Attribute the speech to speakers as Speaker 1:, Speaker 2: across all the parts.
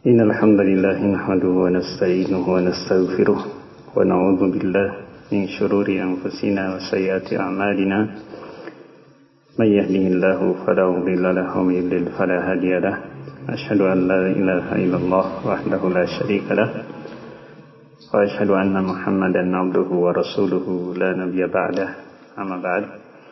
Speaker 1: إن الحمد لله نحمده ونستعينه ونستغفره ونعوذ بالله من شرور أنفسنا وسيئات أعمالنا من يهده الله فلا مضل له ومن يضلل فلا هادي له أشهد أن لا إله إلا الله وحده لا شريك له وأشهد أن محمدا عبده ورسوله لا نبي بعده أما بعد.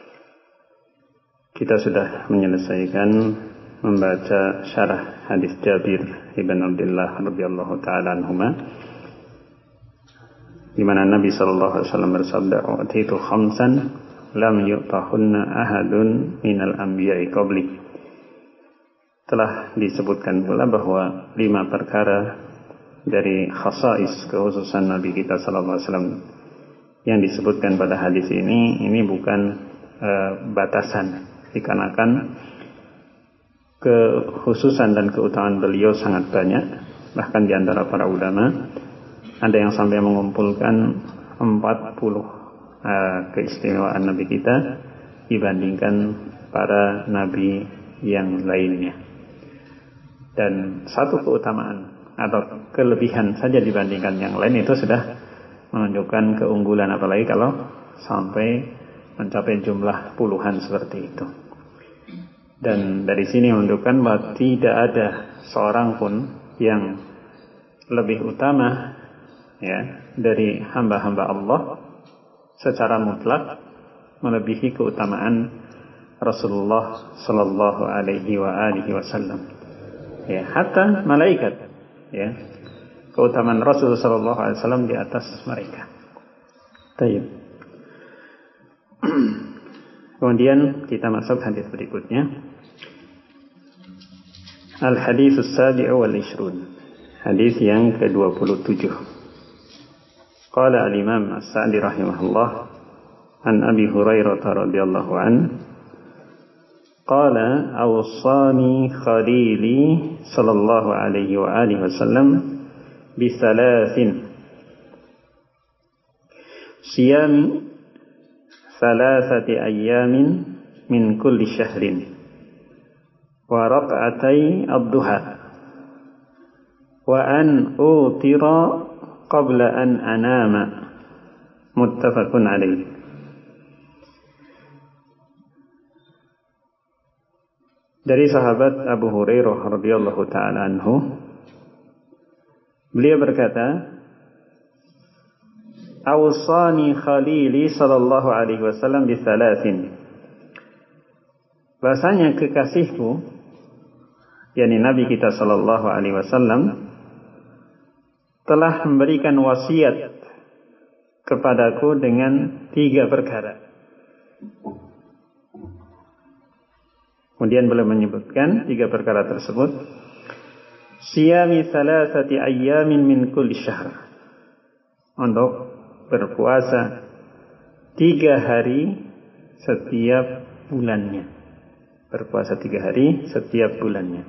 Speaker 1: Kita sudah menyelesaikan membaca syarah hadis Jabir ibn Abdullah radhiyallahu taala anhuma, di mana Nabi sallallahu alaihi wasallam bersabda, "Utitu khamsan lam yu'tahunna ahadun minal anbiya'i qabli." Telah disebutkan pula bahwa 5 perkara dari khasais, kekhususan Nabi kita sallallahu alaihi wasallam yang disebutkan pada hadis ini bukan batasan, dikarenakan kekhususan dan keutamaan beliau sangat banyak. Bahkan di antara para ulama ada yang sampai mengumpulkan 40 keistimewaan Nabi kita dibandingkan para Nabi yang lainnya. Dan satu keutamaan atau kelebihan saja dibandingkan yang lain itu sudah menunjukkan keunggulan, apalagi kalau sampai mencapai jumlah puluhan seperti itu. Dan dari sini menunjukkan bahwa tidak ada seorang pun yang lebih utama dari hamba-hamba Allah secara mutlak melebihi keutamaan Rasulullah sallallahu alaihi wasallam. Hatta malaikat, keutamaan Rasulullah sallallahu alaihi wasallam di atas mereka. Baik. Kemudian kita masuk hadis berikutnya. Al-hadits as-sabi'u wal 'ishrun. Hadis yang ke-27. Qala al-Imam As-Sa'di rahimahullah an Abi Hurairah radhiyallahu an qala awsani khalili sallallahu alaihi wa alihi wasallam bi thalathin siyami thalathati ayyamin min kulli syahrin wa rak'atai ad-duha wa an utira qabla an anama, muttafaqun alaih. Dari sahabat Abu Hurairah radhiyallahu taala anhu, beliau berkata, "Awsani khalili sallallahu alaihi wasallam bi thalathin." Bahasanya kekasihku, yakni Nabi kita sallallahu alaihi wasallam, telah memberikan wasiat kepadaku dengan 3 perkara. Kemudian beliau menyebutkan 3 perkara tersebut. Siyami thalathati ayyamin min kulli syahr. Untuk berpuasa 3 hari setiap bulannya. Berpuasa 3 hari setiap bulannya.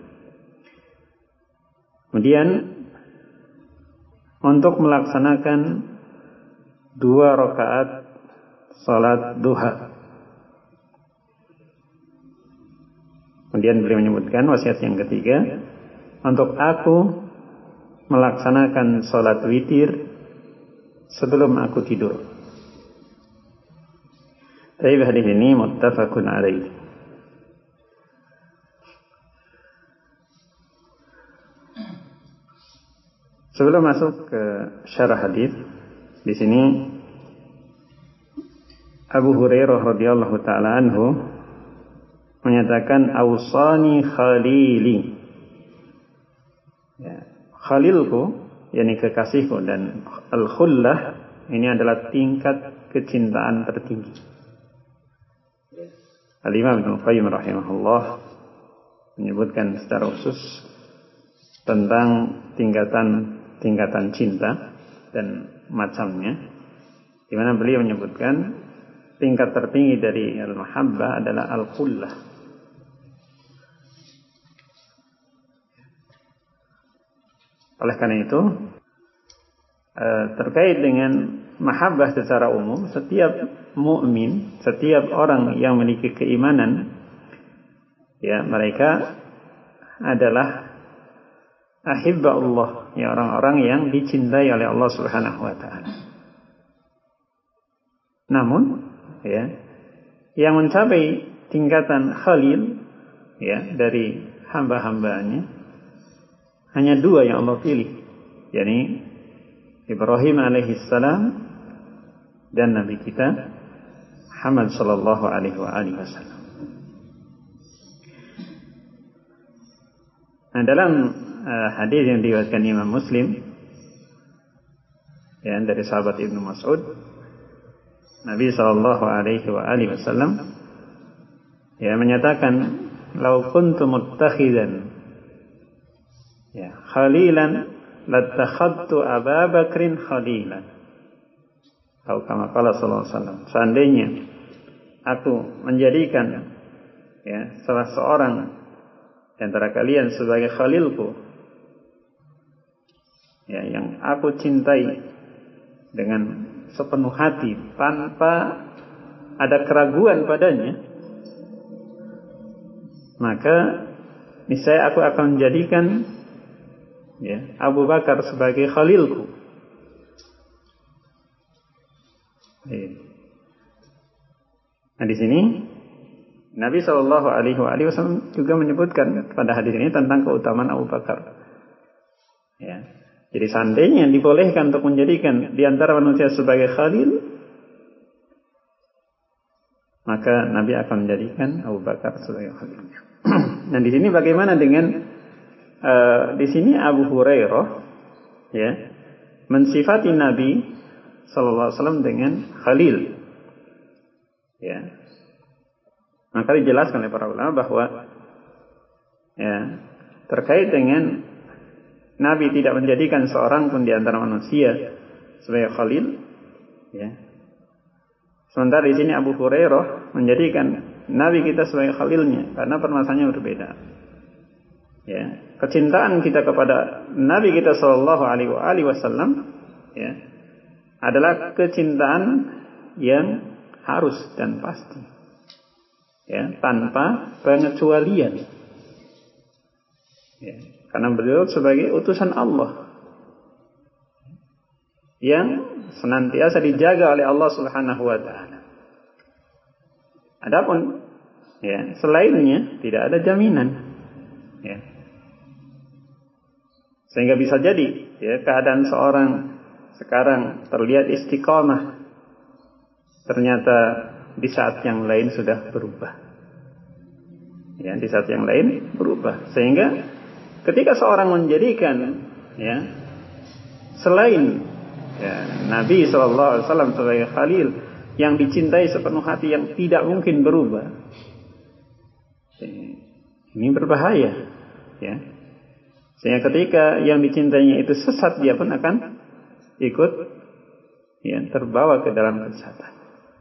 Speaker 1: Kemudian untuk melaksanakan 2 rakaat salat duha. Kemudian beliau menyebutkan wasiat yang ketiga, untuk aku melaksanakan salat witir sebelum aku tidur. Tapi hadis ini muttafaqun alaih. Sebelum masuk ke syarah hadis, di sini Abu Hurairah radhiyallahu taala anhu menyatakan awsani khalili. Khalilku, yakni kekasihku, dan al-khullah ini adalah tingkat kecintaan tertinggi. Al-Imam Ibnu Qayyim rahimahullah menyebutkan secara khusus tentang tingkatan cinta dan macamnya, di mana beliau menyebutkan tingkat tertinggi dari al-mahabbah adalah al-khullah. Oleh karena itu, terkait dengan mahabbah secara umum, setiap mukmin, setiap orang yang memiliki keimanan, mereka adalah ahibba Allah, ya orang-orang yang dicintai oleh Allah Subhanahu wa taala. Namun, ya, yang mencapai tingkatan khalil, ya, dari hamba-hambanya hanya 2 yang Allah pilih, yakni Ibrahim alaihissalam dan Nabi kita Muhammad sallallahu alaihi wasallam. Nah, dalam hadis yang diriwayatkan Imam Muslim, ya, dari sahabat Ibnu Mas'ud, Nabi sallallahu alaihi wasallam, ya, menyatakan, "Lau kuntu muttakhidan, ya, khalilan lattakhadtu Abu Bakrin khalilan." Atau kama qala sallallahu alaihi wasallam, seandainya aku menjadikan, ya, salah seorang di antara kalian sebagai khalilku, ya, yang aku cintai dengan sepenuh hati tanpa ada keraguan padanya, maka niscaya aku akan menjadikan, ya, Abu Bakar sebagai khalilku. Nah, di sini Nabi Shallallahu Alaihi Wasallam juga menyebutkan pada hadis ini tentang keutamaan Abu Bakar. Ya, jadi seandainya dibolehkan untuk menjadikan di antara manusia sebagai khalil, maka Nabi akan menjadikan Abu Bakar sebagai khalilnya. Nah, di sini bagaimana dengan di sini Abu Hurairah, ya, mensifati Nabi Sallallahu Alaihi Wasallam dengan Khalil, ya, maka dijelaskan oleh para ulama bahwa, ya, terkait dengan Nabi tidak menjadikan seorang pun di antara manusia sebagai Khalil, ya, sementara di sini Abu Hurairah menjadikan Nabi kita sebagai Khalilnya, karena permasalahannya berbeda. Ya, kecintaan kita kepada Nabi kita Sallallahu Alaihi Wasallam, ya, adalah kecintaan yang harus dan pasti, ya, tanpa pengecualian, ya, karena beliau sebagai utusan Allah yang senantiasa dijaga oleh Allah Subhanahu wa taala. Adapun, ya, selainnya tidak ada jaminan, ya, sehingga bisa jadi, ya, keadaan seorang sekarang terlihat istiqomah, ternyata di saat yang lain sudah berubah, ya, di saat yang lain berubah, sehingga ketika seorang menjadikan, ya, selain, ya, Nabi SAW sebagai khalil yang dicintai sepenuh hati, yang tidak mungkin berubah, ini berbahaya, ya, sehingga ketika yang dicintainya itu sesat, dia pun akan ikut, ya, terbawa ke dalam kesesatan.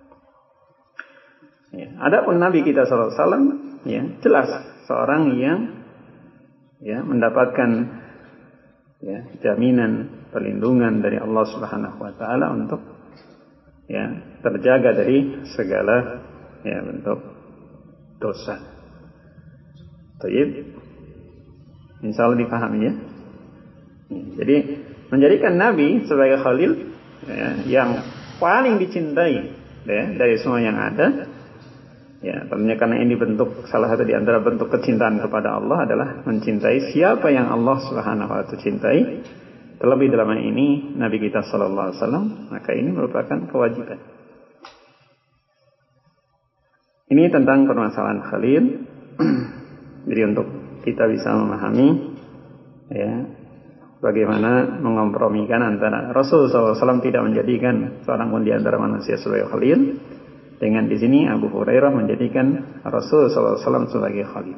Speaker 1: Ya, adapun Nabi kita sallallahu alaihi wasallam, ya, jelas seorang yang, ya, mendapatkan, ya, jaminan perlindungan dari Allah Subhanahu wa taala untuk, ya, terjaga dari segala, ya, bentuk dosa. Baik. Insyaallah dipahami, ya. Jadi menjadikan Nabi sebagai khalil, ya, yang paling dicintai, ya, dari semua yang ada, ya, tentunya karena ini bentuk, salah satu di antara bentuk kecintaan kepada Allah adalah mencintai siapa yang Allah Subhanahu wa taala cintai, terlebih dalam ini Nabi kita sallallahu alaihi wasallam, maka ini merupakan kewajiban. Ini tentang permasalahan khalil. Jadi untuk kita bisa memahami, ya, bagaimana mengkompromikan antara Rasul SAW tidak menjadikan seorang pun di antara manusia sebagai khalil, dengan di sini Abu Hurairah menjadikan Rasul SAW sebagai khalil.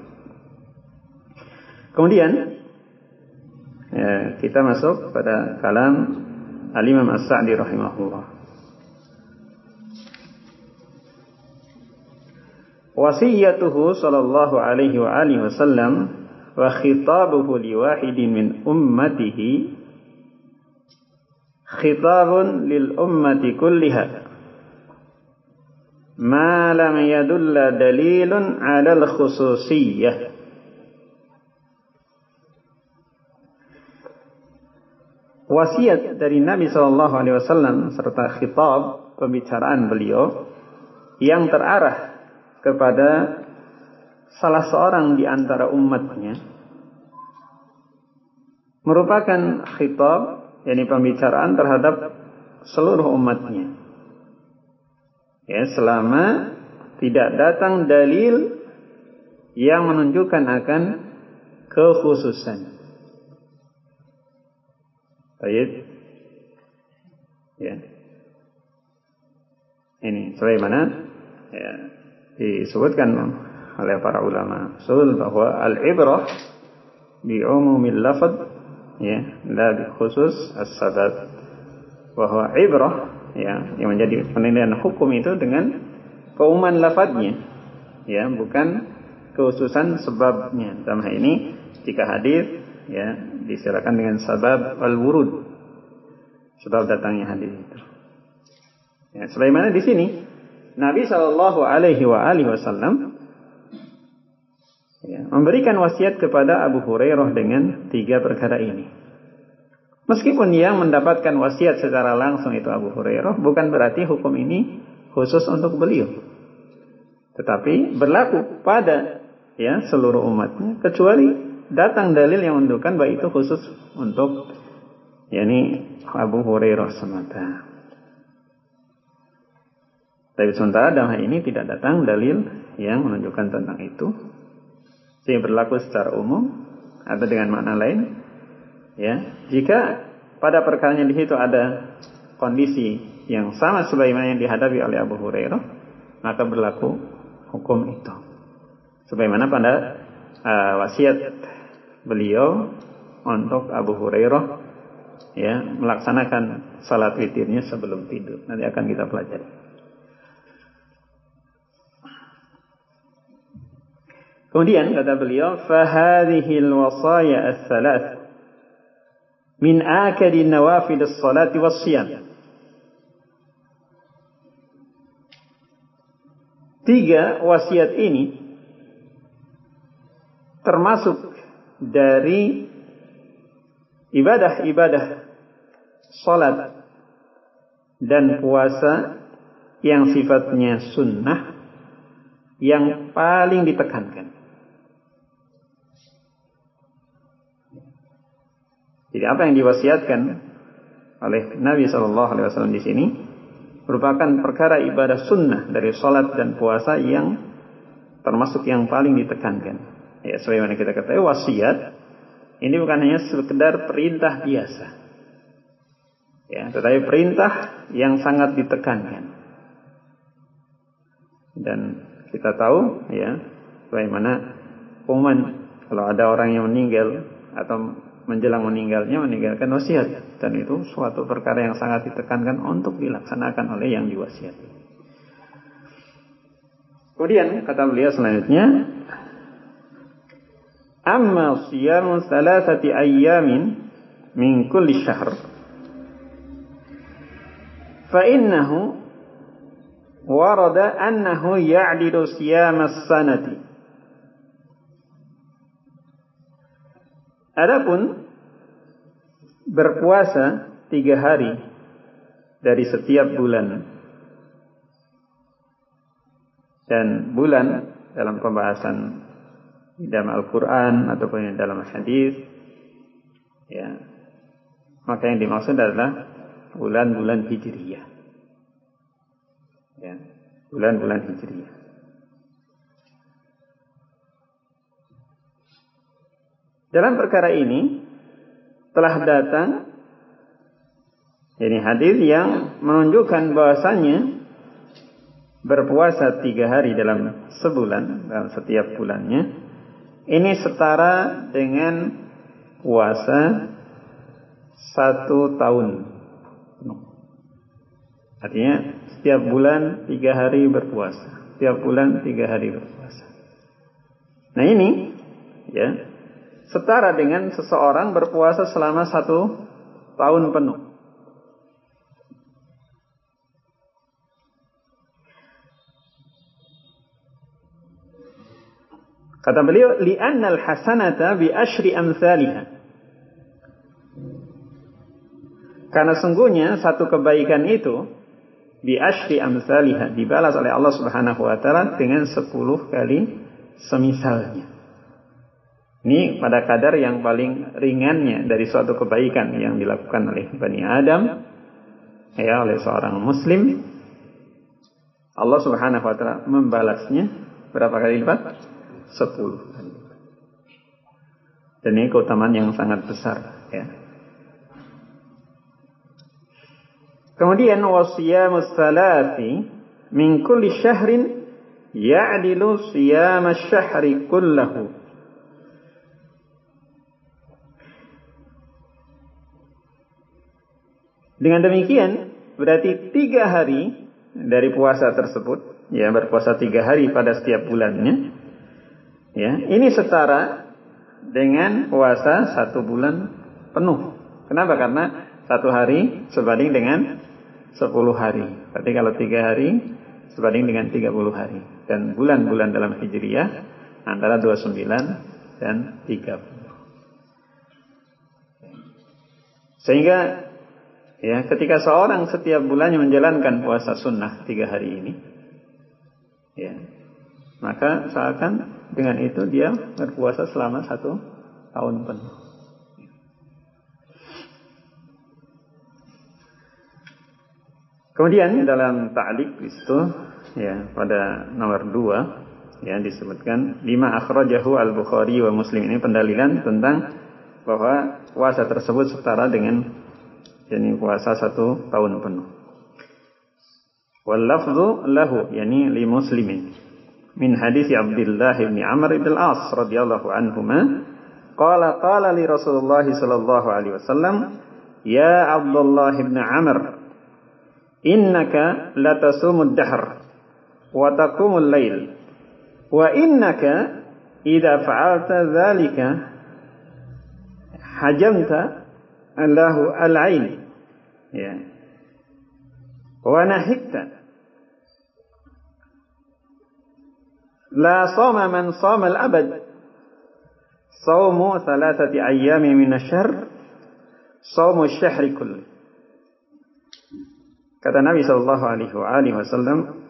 Speaker 1: Kemudian, ya, kita masuk pada kalam Al-Imam As-Sa'di rahimahullah. Wasiyatuhu sallallahu alaihi wa alihi wasallam wa khitabuhu liwahidin min ummatihi khitabun lil ummati kulliha ma lam yadulla dalilun ala al khususiyyah wasiat dari Nabi Shallallahu Alaihi Wasallam serta khitab pembicaraan beliau yang terarah kepada salah seorang di antara umatnya merupakan khitab, yakni pembicaraan terhadap seluruh umatnya. Ya, selama tidak datang dalil yang menunjukkan akan kekhususan. Baik. Ya. Ini sebagaimana ya, disebutkan oleh para ulama usul bahwa al-ibrah bi umumil lafaz ya, la bi khusus as-sabab. Bahwa ibrah ya, yang menjadi penilaian hukum itu dengan keumuman lafadznya ya, bukan kekhususan sebabnya. Dalam hal ini jika hadis ya disilakan dengan sabab al-wurud, sebab datangnya hadis itu. Ya, sebagaimana di sini Nabi Shallallahu Alaihi Wasallam ya, memberikan wasiat kepada Abu Hurairah dengan 3 perkara ini. Meskipun yang mendapatkan wasiat secara langsung itu Abu Hurairah, bukan berarti hukum ini khusus untuk beliau, tetapi berlaku pada ya seluruh umatnya, kecuali datang dalil yang menunjukkan bahwa itu khusus untuk yakni Abu Hurairah semata. Tapi sementara dalam hal ini tidak datang dalil yang menunjukkan tentang itu, sehingga berlaku secara umum atau dengan makna lain. Ya, jika pada perkaranya di situ ada kondisi yang sama sebagaimana yang dihadapi oleh Abu Hurairah, maka berlaku hukum itu. Sebagaimana pada wasiat beliau untuk Abu Hurairah ya melaksanakan salat witirnya sebelum tidur. Nanti akan kita pelajari. Kemudian kata beliau, "Fahadhil wasaya ats-tsalath min akadi nawafil as-salati was-siyam." 3 wasiat ini termasuk dari ibadah-ibadah salat dan puasa yang sifatnya sunnah yang paling ditekankan. Jadi apa yang diwasiatkan oleh Nabi SAW di sini merupakan perkara ibadah sunnah dari salat dan puasa yang termasuk yang paling ditekankan. Ya, sebagaimana kita ketahui wasiat ini bukan hanya sekedar perintah biasa. Ya, tetapi perintah yang sangat ditekankan. Dan kita tahu ya bagaimana umuman kalau ada orang yang meninggal atau menjelang meninggalkan wasiat, dan itu suatu perkara yang sangat ditekankan untuk dilaksanakan oleh yang diwasiati. Kemudian kata beliau selanjutnya, amma siyamu 3 ayyamin min kulli syahr fa innahu warada annahu ya'dilu siyamas sanati. Adapun berpuasa 3 hari dari setiap bulan, dan bulan dalam pembahasan dalam Al-Quran ataupun dalam hadis, ya, maka yang dimaksud adalah bulan-bulan hijriyah, ya, bulan-bulan hijriyah. Dalam perkara ini telah datang ini hadis yang menunjukkan bahwasannya berpuasa 3 hari dalam sebulan, dalam setiap bulannya, ini setara dengan puasa 1 tahun penuh. Artinya setiap bulan 3 hari berpuasa, setiap bulan 3 hari berpuasa. Nah ini ya setara dengan seseorang berpuasa selama 1 tahun penuh. Kata beliau, li'annal hasanata bi asyri amsalihha.
Speaker 2: Karena sungguhnya satu kebaikan itu bi asyri amsalihah, dibalas oleh Allah Subhanahu wa taala dengan 10 kali semisalnya. Ini pada kadar yang paling ringannya dari suatu kebaikan yang dilakukan oleh Bani Adam, ya, oleh seorang muslim. Allah Subhanahu wa taala membalasnya berapa kali lipat? 10 kali lipat. Dan ini keutamaan yang sangat besar, ya. Kemudian wasiyamus salasi min kulli syahrin ya'dilu siyamas syahri kullahu. Dengan demikian berarti 3 hari dari puasa tersebut, ya, berpuasa 3 hari pada setiap bulannya, ya, ini setara dengan puasa 1 bulan penuh. Kenapa? Karena 1 hari sebanding dengan 10 hari. Berarti kalau 3 hari sebanding dengan 30 hari. Dan bulan-bulan dalam Hijriyah antara 29 dan 30. Sehingga, ya, ketika seorang setiap bulannya menjalankan puasa sunnah 3 hari ini, ya, maka seakan dengan itu dia berpuasa selama 1 tahun penuh. Kemudian dalam ta'liq itu, ya, pada nomor 2, ya, disebutkan lima akhrajahu al-Bukhari wa Muslim. Ini pendalilan tentang bahwa puasa tersebut setara dengan yakni puasa 1 tahun penuh. Wal lafzu lahu, yakni li Muslimin, min hadis Abdullah bin Amr bin al-As radhiyallahu anhuma qala li Rasulullah sallallahu alaihi wasallam, ya Abdullah bin Amr, innaka latasumud dahr wa taqumul lail wa innaka idza fa'alta dzalika hajamta Allahu al-ain, ya, wa nahikta la sama man sama al-abad sawmu 3 ayyamin min asy-syahr sawmu asy-syahri kulli. Kata Nabi sallallahu alaihi wasallam,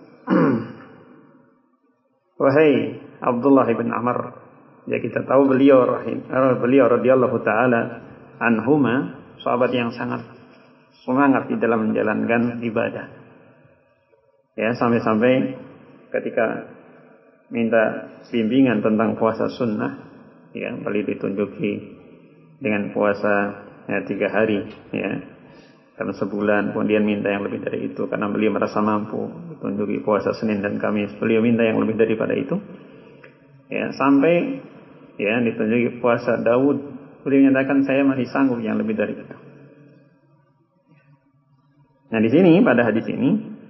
Speaker 2: wahai Abdullah bin Amr, ya, kita tahu beliau radhiyallahu taala anhuma sahabat yang sangat semangat di dalam menjalankan ibadah. Ya, sampai-sampai ketika minta bimbingan tentang puasa sunnah, ya, beliau ditunjuki dengan puasa, ya, 3 hari, ya, dalam sebulan. Kemudian minta yang lebih dari itu karena beliau merasa mampu. Ditunjuki puasa Senin dan Kamis, beliau minta yang lebih daripada itu, ya, sampai, ya, ditunjuki puasa Daud, beliau menyatakan saya masih sanggup yang lebih dari itu. Nah, di sini pada hadis ini,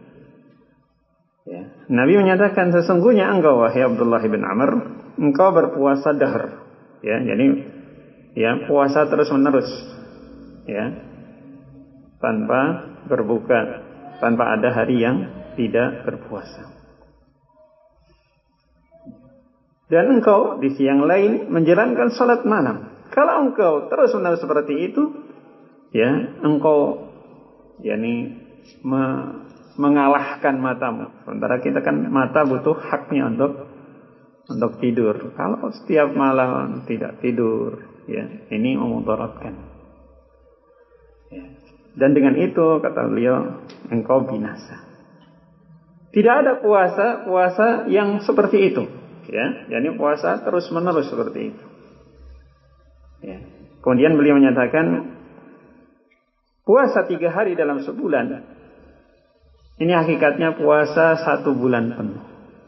Speaker 2: ya, Nabi menyatakan sesungguhnya engkau wahai Abdullah bin Amr, engkau berpuasa dahr, ya, jadi, ya, puasa terus menerus, ya, tanpa berbuka, tanpa ada hari yang tidak berpuasa. Dan engkau di siang lain menjalankan salat malam. Kalau engkau terus menerus seperti itu, ya, engkau, yakni mengalahkan matamu. Sementara kita kan mata butuh haknya untuk tidur. Kalau setiap malam tidak tidur, ya, ini memudaratkan. Ya. Dan dengan itu kata beliau, engkau binasa. Tidak ada puasa yang seperti itu, ya. Jadi puasa terus menerus seperti itu. Ya. Kemudian beliau menyatakan puasa 3 hari dalam sebulan, ini hakikatnya puasa 1 bulan penuh.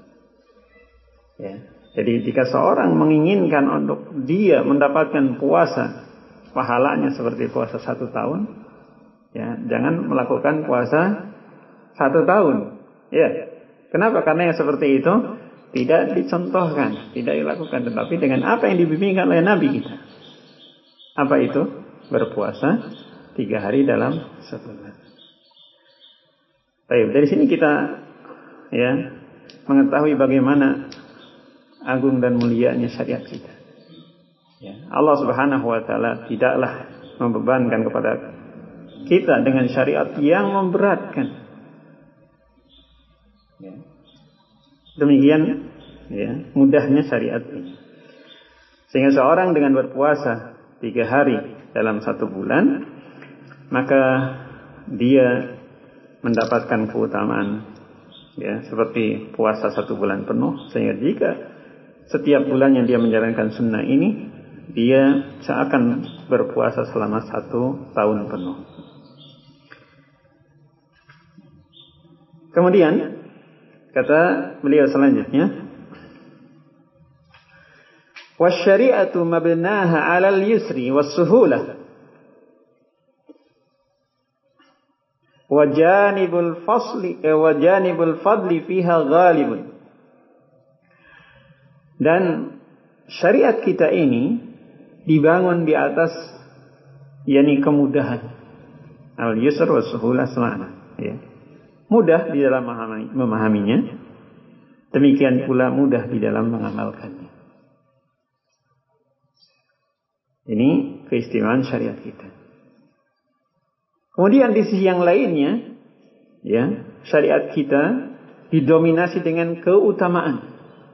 Speaker 2: Ya. Jadi jika seorang menginginkan untuk dia mendapatkan puasa pahalanya seperti puasa 1 tahun, ya, jangan melakukan puasa 1 tahun. Ya. Kenapa? Karena yang seperti itu tidak dicontohkan, tidak dilakukan, tetapi dengan apa yang dibimbingkan oleh Nabi kita. Apa itu? Berpuasa 3 hari dalam sebulan. Baik, dari sini kita, ya, mengetahui bagaimana agung dan mulianya syariat kita. Ya, Allah Subhanahu wa taala tidaklah membebankan kepada kita dengan syariat yang memberatkan. Demikian mudahnya syariat ini. Sehingga seorang dengan berpuasa 3 hari dalam 1 bulan, maka dia mendapatkan keutamaan seperti puasa 1 bulan penuh. Sehingga jika setiap bulan yang dia menjalankan sunnah ini, dia seakan berpuasa selama 1 tahun penuh. Kemudian kata beliau selanjutnya, wasyari'atu mabnaha 'alal yusri was-suhulah wa janibul fadli fiha ghalibun. Dan syariat kita ini dibangun di atas kemudahan. Al-yusr was-suhulah semana, mudah di dalam memahaminya, demikian pula mudah di dalam mengamalkannya. Ini keistimewaan syariat kita. Kemudian di sisi yang lainnya, syariat kita didominasi dengan keutamaan.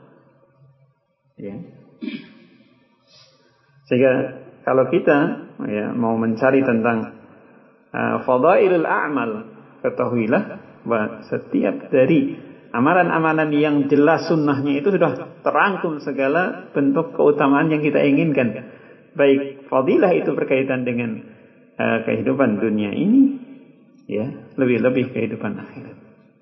Speaker 2: Sehingga kalau kita mau mencari tentang fadailul a'mal, ketahuilah bahwa setiap dari amalan-amalan yang jelas sunnahnya itu sudah terangkum segala bentuk keutamaan yang kita inginkan. Baik fadilah itu berkaitan dengan kehidupan dunia ini, lebih-lebih kehidupan akhirat.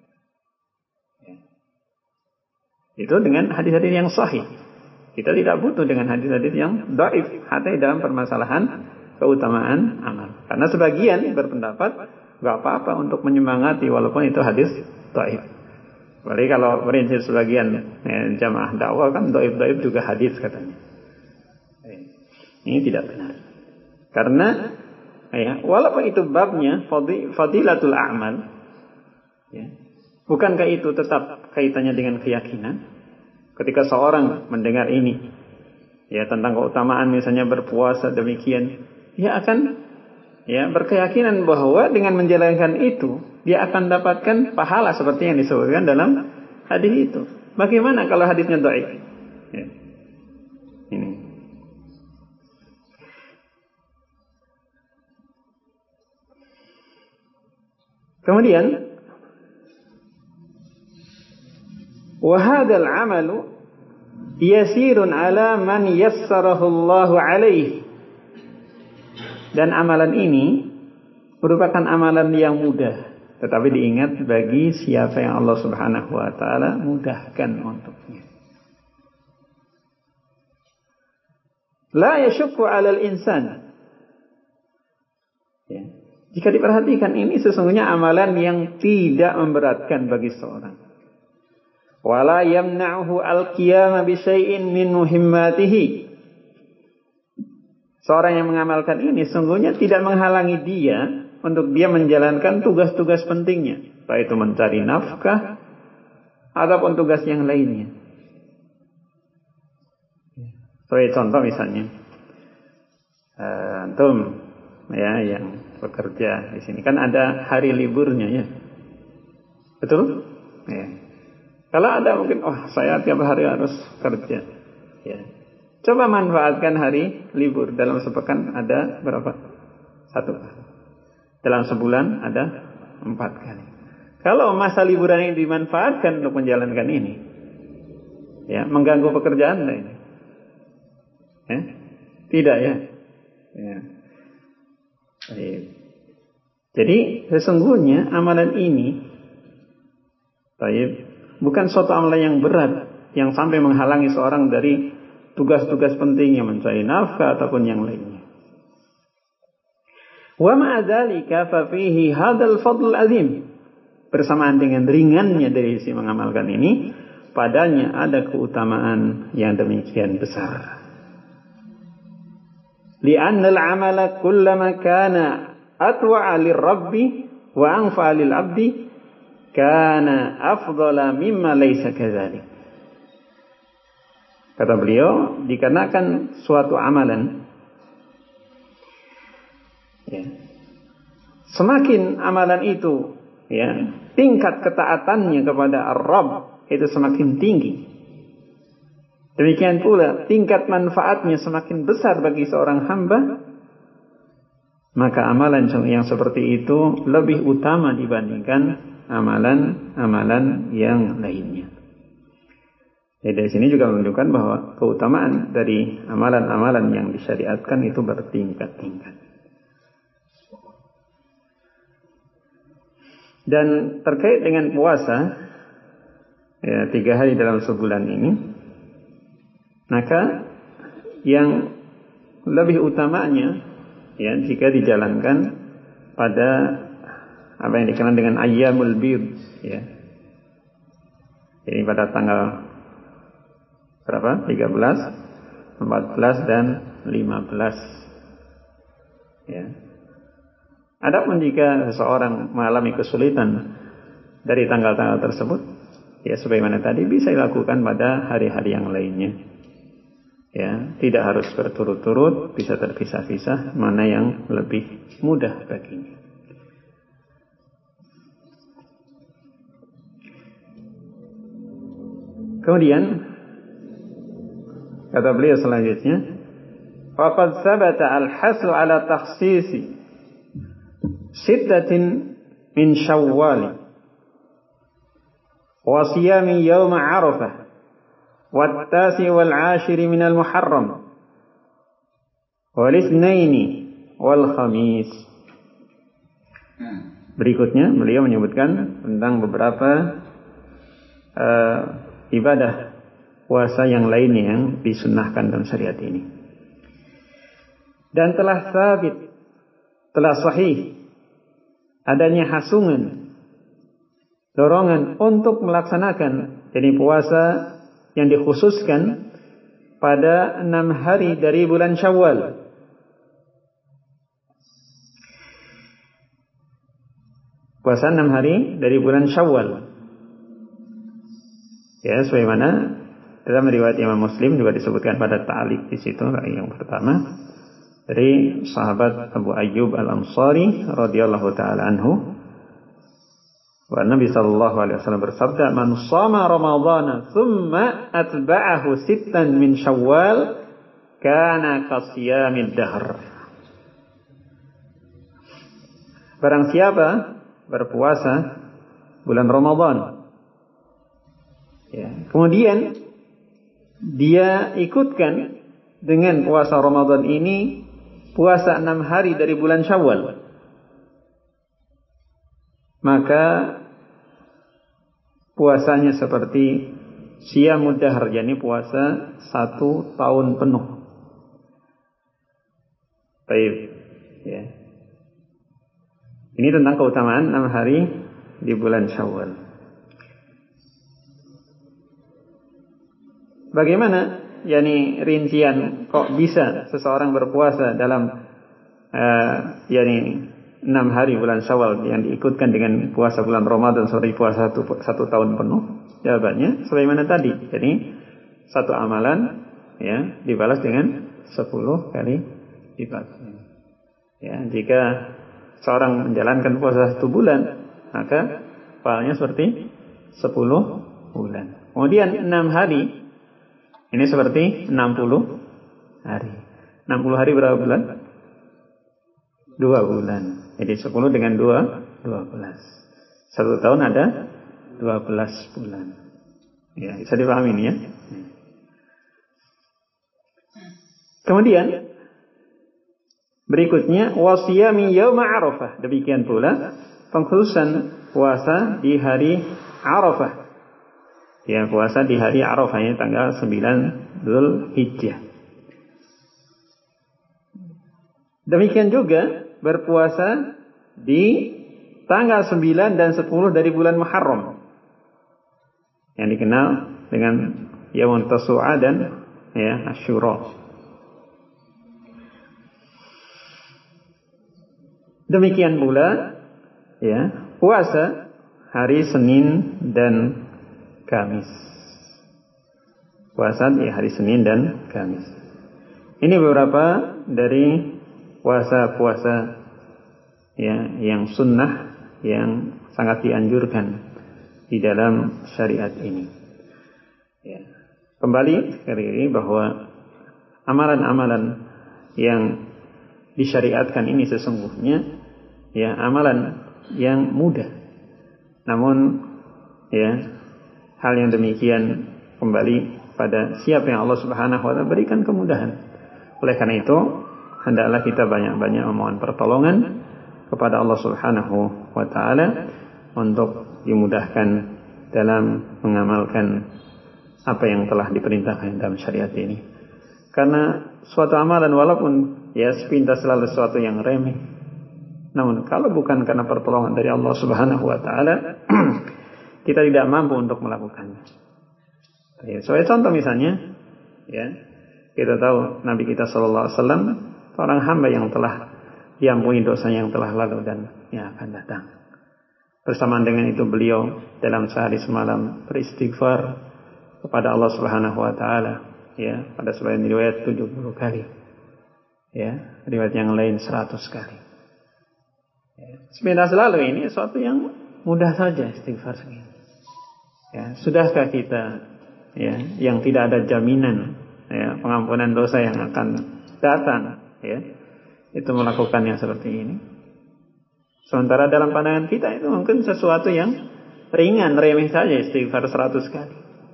Speaker 2: Itu dengan hadis-hadis yang sahih. Kita tidak butuh dengan hadis-hadis yang dhaif hatta dalam permasalahan keutamaan amal. Karena sebagian berpendapat enggak apa-apa untuk menyemangati walaupun itu hadis dhaif. Apalagi kalau prinsip sebagian jamaah dakwah kan dhaif-dhaif juga hadis katanya. Ini tidak benar. Karena walaupun itu babnya fadilatul a'mal, bukankah itu tetap kaitannya dengan keyakinan? Ketika seorang mendengar ini tentang keutamaan misalnya berpuasa demikian, dia akan berkeyakinan bahwa dengan menjalankan itu dia akan dapatkan pahala seperti yang disebutkan dalam hadis itu. Bagaimana kalau hadisnya dhaif? Ini. Kemudian wa hadzal 'amalu yasirun 'ala man yassarahu Allahu 'alaihi. Dan amalan ini merupakan amalan yang mudah, tetapi diingat bagi siapa yang Allah Subhanahu wa taala mudahkan untuknya. La yashukku 'alal insan. Jika diperhatikan ini sesungguhnya amalan yang tidak memberatkan bagi seorang. Wala yamna'uhu al-qiyama bi syai'in min muhimmatihi. Seorang yang mengamalkan ini sungguhnya tidak menghalangi dia untuk dia menjalankan tugas-tugas pentingnya, baik itu mencari nafkah ataupun tugas yang lainnya. Sebagai contoh misalnya, antum yang bekerja di sini kan ada hari liburnya betul? Kalau ada mungkin, saya tiap hari harus kerja. Coba manfaatkan hari libur. Dalam sepekan ada berapa? 1. Dalam sebulan ada 4 kali. Kalau masa liburan ini dimanfaatkan untuk menjalankan ini, mengganggu pekerjaan Anda ini? Tidak ya. Jadi sesungguhnya amalan ini bukan suatu amalan yang berat yang sampai menghalangi seorang dari tugas-tugas penting yang mencari nafkah ataupun yang lainnya. Wa ma'a dzalika fa fihi hadzal fadl azim. Bersamaan dengan ringannya dari sisi mengamalkan ini, padanya ada keutamaan yang demikian besar. Li'anna al-'amala kullama kana atwa'a lir-rabbi wa anfa'a lil-'abdi kana afdala mimma laysa kadzalik. Kata beliau, dikarenakan suatu amalan semakin amalan itu, ya, tingkat ketaatannya kepada Ar-Rabb itu semakin tinggi. Demikian pula tingkat manfaatnya semakin besar bagi seorang hamba, maka amalan yang seperti itu lebih utama dibandingkan amalan-amalan yang lainnya. Jadi dari sini juga menunjukkan bahwa keutamaan dari amalan-amalan yang disyariatkan itu bertingkat-tingkat. Dan terkait dengan puasa, ya, 3 hari dalam sebulan ini, maka yang lebih utamanya, ya, jika dijalankan pada apa yang dikenal dengan ayyamul bid, ya. Jadi pada tanggal berapa? 13, 14 dan 15. Ya. Adapun jika seseorang mengalami kesulitan dari tanggal-tanggal tersebut, ya sebagaimana tadi bisa dilakukan pada hari-hari yang lainnya. Ya, tidak harus berturut-turut, bisa terpisah-pisah, mana yang lebih mudah baginya. Kemudian kata beliau selanjutnya, faqad thabata al-haslu ala takhsisi sittatin min Syawwal wa siyami yaum Arafah wa at-tasi wal 'ashiri min al-Muharram wal itsnaini wal khamis. Berikutnya beliau menyebutkan tentang beberapa ibadah puasa yang lainnya yang disunnahkan dalam syariat ini. Dan telah sabit, telah sahih adanya hasungan, dorongan untuk melaksanakan jadi puasa yang dikhususkan pada 6 hari dari bulan Syawal. Puasa 6 hari dari bulan Syawal. Ya, sebagaimana dalam riwayat Imam Muslim juga disebutkan pada ta'liq di situ yang pertama dari sahabat Abu Ayyub Al-Ansari radhiyallahu taala anhu, wa Nabi sallallahu alaihi wasallam bersabda, "Man shama Ramadhana tsumma atba'ahu sittan min Syawal kana kasiyamid dahr." Barang siapa berpuasa bulan Ramadan, ya, kemudian dia ikutkan dengan puasa Ramadan ini puasa 6 hari dari bulan Syawal, maka puasanya seperti siyamud dahr, yakni puasa 1 tahun penuh. Baik, ya. Ini tentang keutamaan 6 hari di bulan Syawal. Bagaimana, yakni rincian kok bisa seseorang berpuasa dalam yakni 6 hari bulan Syawal yang diikutkan dengan puasa bulan Ramadan seperti puasa satu tahun penuh? Jawabannya sebagaimana tadi. Jadi satu amalan, ya, dibalas dengan 10 kali lipat. Ya, jika seorang menjalankan puasa 1 bulan, maka pahalanya seperti 10 bulan. Kemudian 6 hari ini seperti 60 hari. 60 hari berapa bulan? 2 bulan. Jadi 10 dengan 2, 12. 1 tahun ada 12 bulan. Ya, bisa dipahami ini, ya. Kemudian berikutnya wasiyami yaum Arafah. Demikian pula pengkhususan puasa di hari Arafah. Ya, puasa di hari Arafah, ya, tanggal 9 Dzulhijjah. Demikian juga berpuasa di tanggal 9 dan 10 dari bulan Muharram, yang dikenal dengan Yaumut Tasu'a dan, ya, Asyura. Demikian pula, ya, puasa hari Senin dan Kamis. Puasa di hari Senin dan Kamis. Ini beberapa dari puasa-puasa, ya yang sunnah yang sangat dianjurkan di dalam syariat ini. Ya. Kembali sekali ini bahwa amalan-amalan yang disyariatkan ini sesungguhnya ya amalan yang mudah. Namun ya hal yang demikian kembali pada siapa yang Allah Subhanahu wa taala berikan kemudahan. Oleh karena itu, hendaklah kita banyak-banyak memohon pertolongan kepada Allah Subhanahu wa taala untuk dimudahkan dalam mengamalkan apa yang telah diperintahkan dalam syariat ini. Karena suatu amalan walaupun ya sepintas selalu sesuatu yang remeh, namun kalau bukan karena pertolongan dari Allah Subhanahu wa taala, kita tidak mampu untuk melakukannya. Ya, sebagai contoh misalnya, ya, kita tahu Nabi kita sallallahu alaihi wasallam seorang hamba yang telah diampuni dosanya yang telah lalu dan yang akan datang. Bersamaan dengan itu beliau dalam sehari semalam beristighfar kepada Allah Subhanahu wa taala, ya, pada sebagian riwayat 70 kali. Ya, riwayat yang lain 100 kali. Ya, sepintas selalu ini sesuatu yang mudah saja istighfar segini. Ya, sudahkah kita ya yang tidak ada jaminan ya pengampunan dosa yang akan datang ya itu melakukannya seperti ini? Sementara dalam pandangan kita itu mungkin sesuatu yang ringan, remeh saja istighfar 100 kali.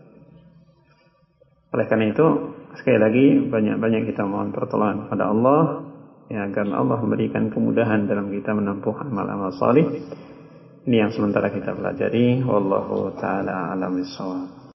Speaker 2: Oleh karena itu, sekali lagi banyak-banyak kita mohon pertolongan kepada Allah ya, agar Allah memberikan kemudahan dalam kita menempuh amal-amal salih. Ini yang sementara kita pelajari. Wallahu taala a'lam bissawab.